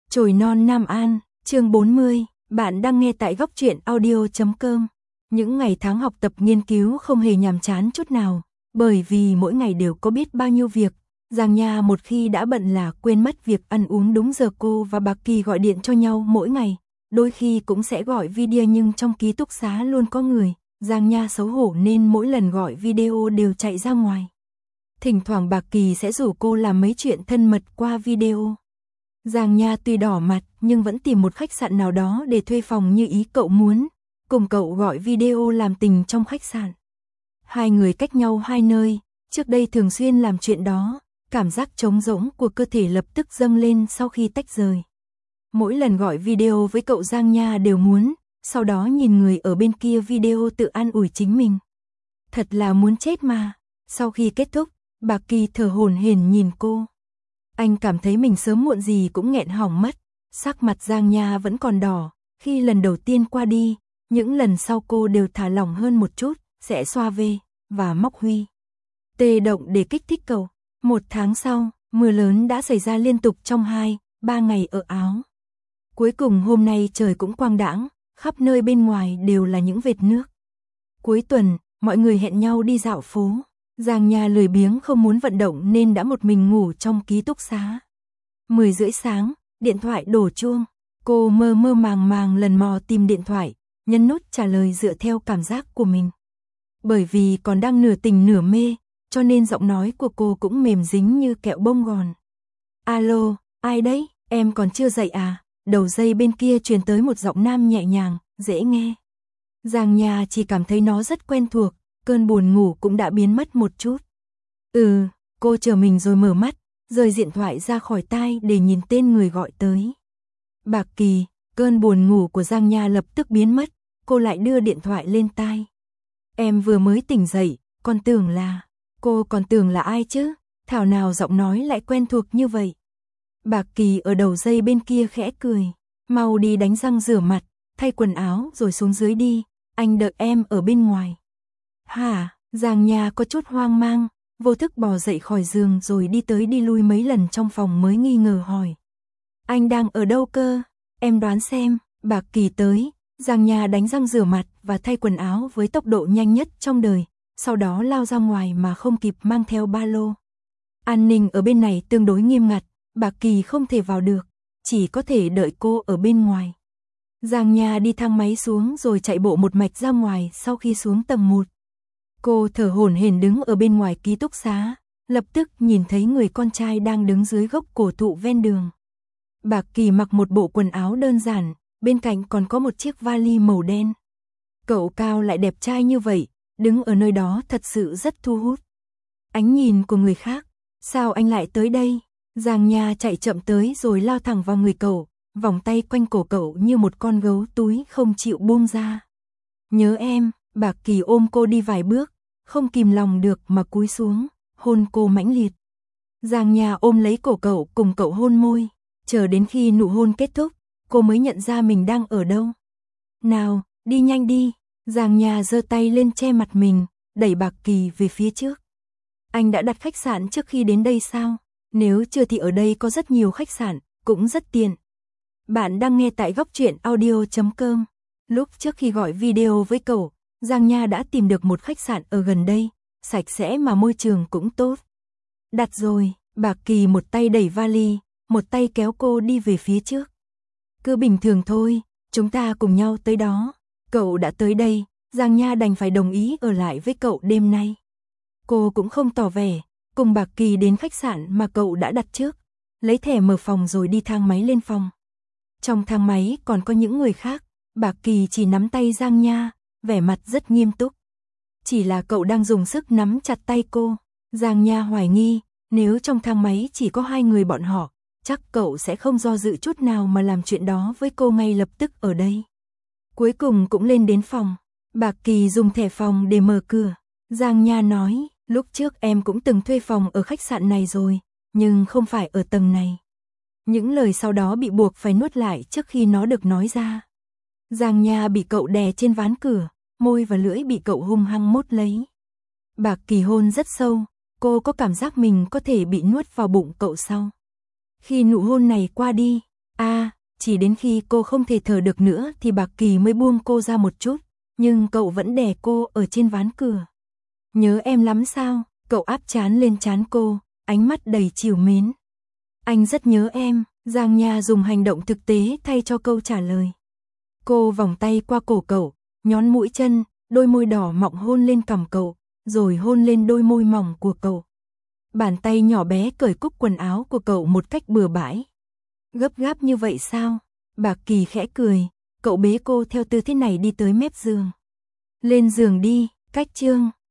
Chồi non Nam An, chương 40, bạn đang nghe tại góc truyện audio.com. Những ngày tháng học tập nghiên cứu không hề nhàm chán chút nào, bởi vì mỗi ngày đều có biết bao nhiêu việc. Giang Nha một khi đã bận là quên mất việc ăn uống đúng giờ. Cô và Bạc Kỳ gọi điện cho nhau mỗi ngày, đôi khi cũng sẽ gọi video nhưng trong ký túc xá luôn có người. Giang Nha xấu hổ nên mỗi lần gọi video đều chạy ra ngoài. Thỉnh thoảng Bạc Kỳ sẽ rủ cô làm mấy chuyện thân mật qua video. Giang Nha tuy đỏ mặt nhưng vẫn tìm một khách sạn nào đó để thuê phòng như ý cậu muốn, cùng cậu gọi video làm tình trong khách sạn. Hai người cách nhau hai nơi, trước đây thường xuyên làm chuyện đó, cảm giác trống rỗng của cơ thể lập tức dâng lên sau khi tách rời. Mỗi lần gọi video với cậu Giang Nha đều muốn, sau đó nhìn người ở bên kia video tự an ủi chính mình. Thật là muốn chết mà. Sau khi kết thúc, Bạc Kỳ thở hổn hển nhìn cô. Anh cảm thấy mình sớm muộn gì cũng nghẹn hỏng mất. Sắc mặt Giang Nha vẫn còn đỏ. Khi lần đầu tiên qua đi, những lần sau cô đều thả lỏng hơn một chút, sẽ xoa về và móc huy tê động để kích thích cậu. Một tháng sau, mưa lớn đã xảy ra liên tục trong 2-3 ngày ở Áo. Cuối cùng hôm nay trời cũng quang đãng, khắp nơi bên ngoài đều là những vệt nước. Cuối tuần, mọi người hẹn nhau đi dạo phố. Giang Nha lười biếng không muốn vận động nên đã một mình ngủ trong ký túc xá. 10 rưỡi sáng, điện thoại đổ chuông. Cô mơ mơ màng màng lần mò tìm điện thoại, nhấn nút trả lời dựa theo cảm giác của mình. Bởi vì còn đang nửa tỉnh nửa mê, cho nên giọng nói của cô cũng mềm dính như kẹo bông gòn. Alo, ai đấy, em còn chưa dậy à? Đầu dây bên kia truyền tới một giọng nam nhẹ nhàng, dễ nghe. Giang Nha chỉ cảm thấy nó rất quen thuộc, cơn buồn ngủ cũng đã biến mất một chút. Cô chờ mình rồi mở mắt, rời điện thoại ra khỏi tai để nhìn tên người gọi tới. Bạc Kỳ. Cơn buồn ngủ của Giang Nha lập tức biến mất, cô lại đưa điện thoại lên tai. Em vừa mới tỉnh dậy, cô còn tưởng là ai chứ? Thảo nào giọng nói lại quen thuộc như vậy. Bạc Kỳ ở đầu dây bên kia khẽ cười. Mau đi đánh răng rửa mặt, thay quần áo rồi xuống dưới đi, anh đợi em ở bên ngoài. Hả? Giang Nha có chút hoang mang, vô thức bò dậy khỏi giường rồi đi tới đi lui mấy lần trong phòng mới nghi ngờ hỏi. Anh đang ở đâu cơ? Em đoán xem. Bạc Kỳ tới, Giang Nha đánh răng rửa mặt và thay quần áo với tốc độ nhanh nhất trong đời, sau đó lao ra ngoài mà không kịp mang theo ba lô. An ninh ở bên này tương đối nghiêm ngặt, Bạc Kỳ không thể vào được, chỉ có thể đợi cô ở bên ngoài. Giang Nha đi thang máy xuống rồi chạy bộ một mạch ra ngoài. Sau khi xuống tầng 1, cô thở hổn hển đứng ở bên ngoài ký túc xá, lập tức nhìn thấy người con trai đang đứng dưới gốc cổ thụ ven đường. Bạc Kỳ mặc một bộ quần áo đơn giản, bên cạnh còn có một chiếc vali màu đen. Cậu cao lại đẹp trai như vậy, đứng ở nơi đó thật sự rất thu hút. Ánh nhìn của người khác, sao anh lại tới đây? Giang Nha chạy chậm tới rồi lao thẳng vào người cậu, vòng tay quanh cổ cậu như một con gấu túi không chịu buông ra. Nhớ em. Bạc Kỳ ôm cô đi vài bước, không kìm lòng được mà cúi xuống, hôn cô mãnh liệt. Giang Nha ôm lấy cổ cậu cùng cậu hôn môi, chờ đến khi nụ hôn kết thúc, cô mới nhận ra mình đang ở đâu. Nào, đi nhanh đi. Giang Nha giơ tay lên che mặt mình, đẩy Bạc Kỳ về phía trước. Anh đã đặt khách sạn trước khi đến đây sao? Nếu chưa thì ở đây có rất nhiều khách sạn, cũng rất tiện. Bạn đang nghe tại góc truyện audio.com. Lúc trước khi gọi video với cậu, Giang Nha đã tìm được một khách sạn ở gần đây, sạch sẽ mà môi trường cũng tốt. Đặt rồi. Bạc Kỳ một tay đẩy vali, một tay kéo cô đi về phía trước. Cứ bình thường thôi, chúng ta cùng nhau tới đó. Cậu đã tới đây, Giang Nha đành phải đồng ý ở lại với cậu đêm nay. Cô cũng không tỏ vẻ, cùng Bạc Kỳ đến khách sạn mà cậu đã đặt trước, lấy thẻ mở phòng rồi đi thang máy lên phòng. Trong thang máy còn có những người khác, Bạc Kỳ chỉ nắm tay Giang Nha, vẻ mặt rất nghiêm túc. Chỉ là cậu đang dùng sức nắm chặt tay cô. Giang Nha hoài nghi, nếu trong thang máy chỉ có hai người bọn họ, chắc cậu sẽ không do dự chút nào mà làm chuyện đó với cô ngay lập tức ở đây. Cuối cùng cũng lên đến phòng. Bạc Kỳ dùng thẻ phòng để mở cửa. Giang Nha nói, lúc trước em cũng từng thuê phòng ở khách sạn này rồi, nhưng không phải ở tầng này. Những lời sau đó bị buộc phải nuốt lại trước khi nó được nói ra. Giang Nha bị cậu đè trên ván cửa, môi và lưỡi bị cậu hung hăng mốt lấy. Bạc Kỳ hôn rất sâu, cô có cảm giác mình có thể bị nuốt vào bụng cậu sau. Khi nụ hôn này qua đi, Chỉ đến khi cô không thể thở được nữa thì Bạc Kỳ mới buông cô ra một chút, nhưng cậu vẫn đè cô ở trên ván cửa. Nhớ em lắm sao? Cậu áp trán lên trán cô, ánh mắt đầy trìu mến. Anh rất nhớ em, Giang Nha dùng hành động thực tế thay cho câu trả lời. Cô vòng tay qua cổ cậu, nhón mũi chân, đôi môi đỏ mọng hôn lên cằm cậu, rồi hôn lên đôi môi mỏng của cậu. Bàn tay nhỏ bé cởi cúc quần áo của cậu một cách bừa bãi. Gấp gáp như vậy sao? Bạc Kỳ khẽ cười, cậu bế cô theo tư thế này đi tới mép giường. Lên giường đi, cách chương.